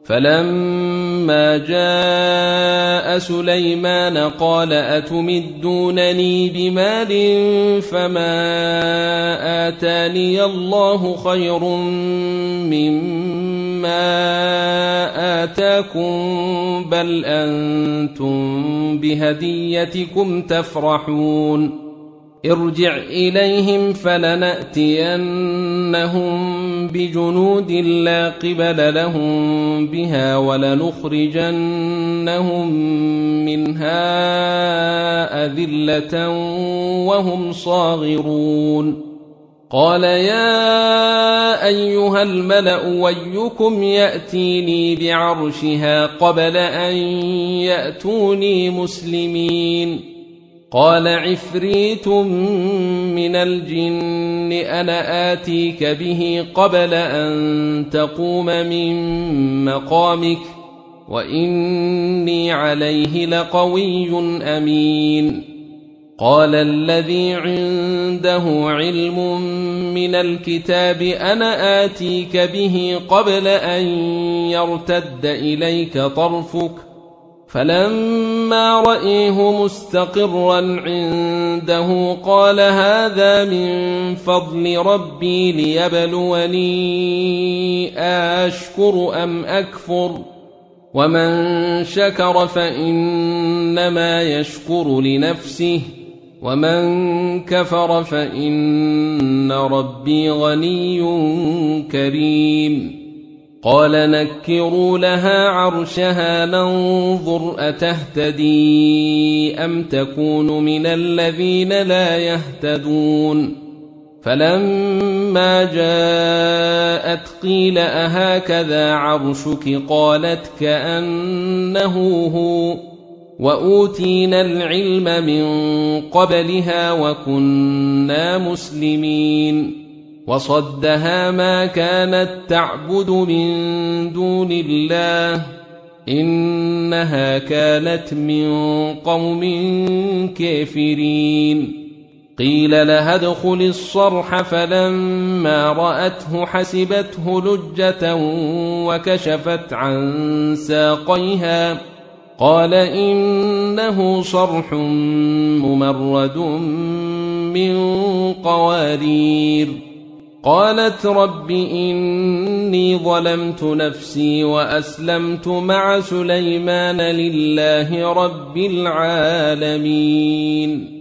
فلما جاء سليمان قال أتمدونني بمال فما آتاني الله خير مما آتاكم بل أنتم بهديتكم تفرحون ارجع إليهم فلنأتينهم بجنود لا قبل لهم بها ولنخرجنهم منها أذلة وهم صاغرون قال يا أيها الملأ ويكم يأتيني بعرشها قبل أن يأتوني مسلمين قال عفريت من الجن أنا آتيك به قبل أن تقوم من مقامك وإني عليه لقوي أمين قال الذي عنده علم من الكتاب أنا آتيك به قبل أن يرتد إليك طرفك فلما رأيه مستقرا عنده قال هذا من فضل ربي ليبلوني أشكر أم أكفر ومن شكر فإنما يشكر لنفسه ومن كفر فإن ربي غني كريم قال نكروا لها عرشها ننظر أتهتدي أم تكون من الذين لا يهتدون فلما جاءت قيل أهكذا عرشك قالت كأنه هو وأوتينا العلم من قبلها وكنا مسلمين وصدها ما كانت تعبد من دون الله إنها كانت من قوم كافرين قيل لها ادخل الصرح فلما رأته حسبته لجة وكشفت عن ساقيها قال إنه صرح ممرد من قوارير قالت رب إني ظلمت نفسي وأسلمت مع سليمان لله رب العالمين